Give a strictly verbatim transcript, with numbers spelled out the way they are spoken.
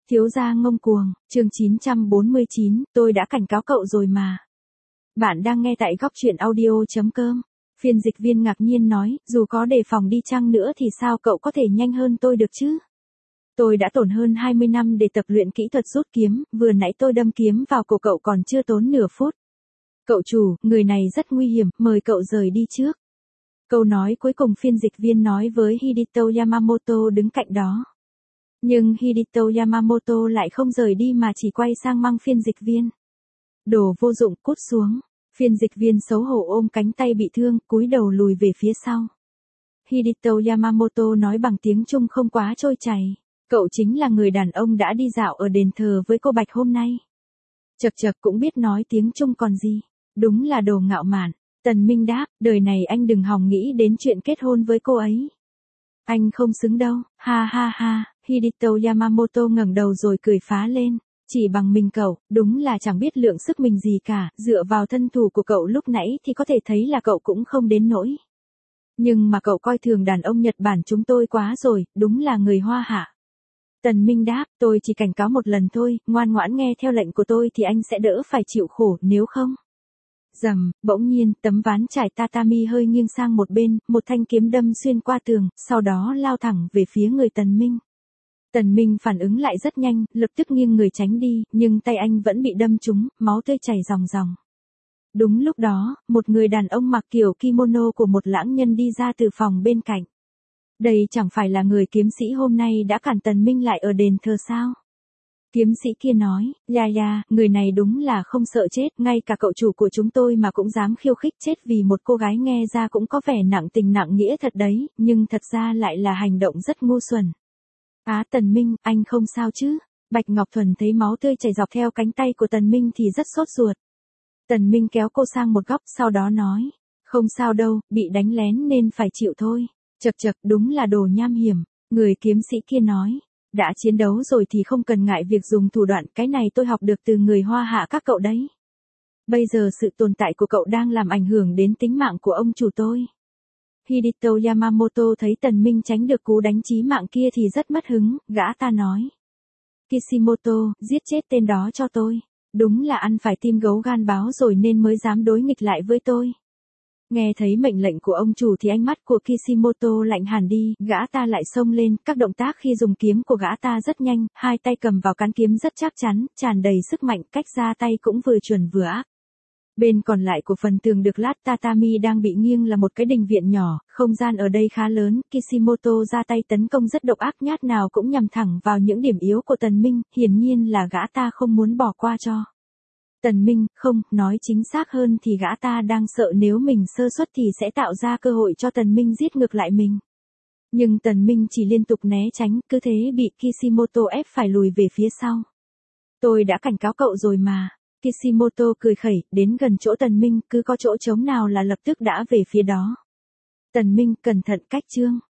Thiếu gia ngông cuồng, chương chín trăm bốn mươi chín, tôi đã cảnh cáo cậu rồi mà. Bạn đang nghe tại góc truyện audio chấm com. Phiên dịch viên ngạc nhiên nói, dù có đề phòng đi chăng nữa thì sao cậu có thể nhanh hơn tôi được chứ? Tôi đã tốn hơn hai mươi năm để tập luyện kỹ thuật rút kiếm, vừa nãy tôi đâm kiếm vào cổ cậu còn chưa tốn nửa phút. Cậu chủ, người này rất nguy hiểm, mời cậu rời đi trước. Câu nói cuối cùng phiên dịch viên nói với Hideo Yamamoto đứng cạnh đó. Nhưng Hideo Yamamoto lại không rời đi mà chỉ quay sang mắng phiên dịch viên. Đồ vô dụng, cút xuống. Phiên dịch viên xấu hổ ôm cánh tay bị thương, cúi đầu lùi về phía sau. Hideo Yamamoto nói bằng tiếng Trung không quá trôi chảy. Cậu chính là người đàn ông đã đi dạo ở đền thờ với cô Bạch hôm nay. Chậc chậc cũng biết nói tiếng Trung còn gì. Đúng là đồ ngạo mạn. Tần Minh đáp, đời này anh đừng hòng nghĩ đến chuyện kết hôn với cô ấy. Anh không xứng đâu, ha ha ha. Hideo Yamamoto ngẩng đầu rồi cười phá lên. Chỉ bằng mình cậu, đúng là chẳng biết lượng sức mình gì cả, dựa vào thân thủ của cậu lúc nãy thì có thể thấy là cậu cũng không đến nỗi. Nhưng mà cậu coi thường đàn ông Nhật Bản chúng tôi quá rồi, đúng là người Hoa hạ. Tần Minh đáp, tôi chỉ cảnh cáo một lần thôi, ngoan ngoãn nghe theo lệnh của tôi thì anh sẽ đỡ phải chịu khổ, nếu không. Rầm, bỗng nhiên, tấm ván trải tatami hơi nghiêng sang một bên, một thanh kiếm đâm xuyên qua tường, sau đó lao thẳng về phía người Tần Minh. Tần Minh phản ứng lại rất nhanh, lập tức nghiêng người tránh đi, nhưng tay anh vẫn bị đâm trúng, máu tươi chảy ròng ròng. Đúng lúc đó, một người đàn ông mặc kiểu kimono của một lãng nhân đi ra từ phòng bên cạnh. Đây chẳng phải là người kiếm sĩ hôm nay đã cản Tần Minh lại ở đền thờ sao? Kiếm sĩ kia nói, ya ya, người này đúng là không sợ chết, ngay cả cậu chủ của chúng tôi mà cũng dám khiêu khích chết vì một cô gái nghe ra cũng có vẻ nặng tình nặng nghĩa thật đấy, nhưng thật ra lại là hành động rất ngu xuẩn. Á Tần Minh, anh không sao chứ? Bạch Ngọc Thuần thấy máu tươi chảy dọc theo cánh tay của Tần Minh thì rất sốt ruột. Tần Minh kéo cô sang một góc sau đó nói, không sao đâu, bị đánh lén nên phải chịu thôi. Chậc chậc, đúng là đồ nham hiểm, người kiếm sĩ kia nói. Đã chiến đấu rồi thì không cần ngại việc dùng thủ đoạn, cái này tôi học được từ người Hoa hạ các cậu đấy. Bây giờ sự tồn tại của cậu đang làm ảnh hưởng đến tính mạng của ông chủ tôi. Hideo Yamamoto thấy Tần Minh tránh được cú đánh chí mạng kia thì rất mất hứng, gã ta nói. Kishimoto, giết chết tên đó cho tôi. Đúng là ăn phải tim gấu gan báo rồi nên mới dám đối nghịch lại với tôi. Nghe thấy mệnh lệnh của ông chủ thì ánh mắt của Kishimoto lạnh hẳn đi, gã ta lại xông lên, các động tác khi dùng kiếm của gã ta rất nhanh, hai tay cầm vào cán kiếm rất chắc chắn, tràn đầy sức mạnh, cách ra tay cũng vừa chuẩn vừa ác. Bên còn lại của phần tường được lát tatami đang bị nghiêng là một cái đình viện nhỏ, không gian ở đây khá lớn, Kishimoto ra tay tấn công rất độc ác, nhát nào cũng nhằm thẳng vào những điểm yếu của Tần Minh, hiển nhiên là gã ta không muốn bỏ qua cho Tần Minh, không, nói chính xác hơn thì gã ta đang sợ nếu mình sơ suất thì sẽ tạo ra cơ hội cho Tần Minh giết ngược lại mình. Nhưng Tần Minh chỉ liên tục né tránh, cứ thế bị Kishimoto ép phải lùi về phía sau. Tôi đã cảnh cáo cậu rồi mà. Kishimoto cười khẩy, đến gần chỗ Tần Minh, cứ có chỗ trống nào là lập tức đã về phía đó. Tần Minh, cẩn thận cách chương.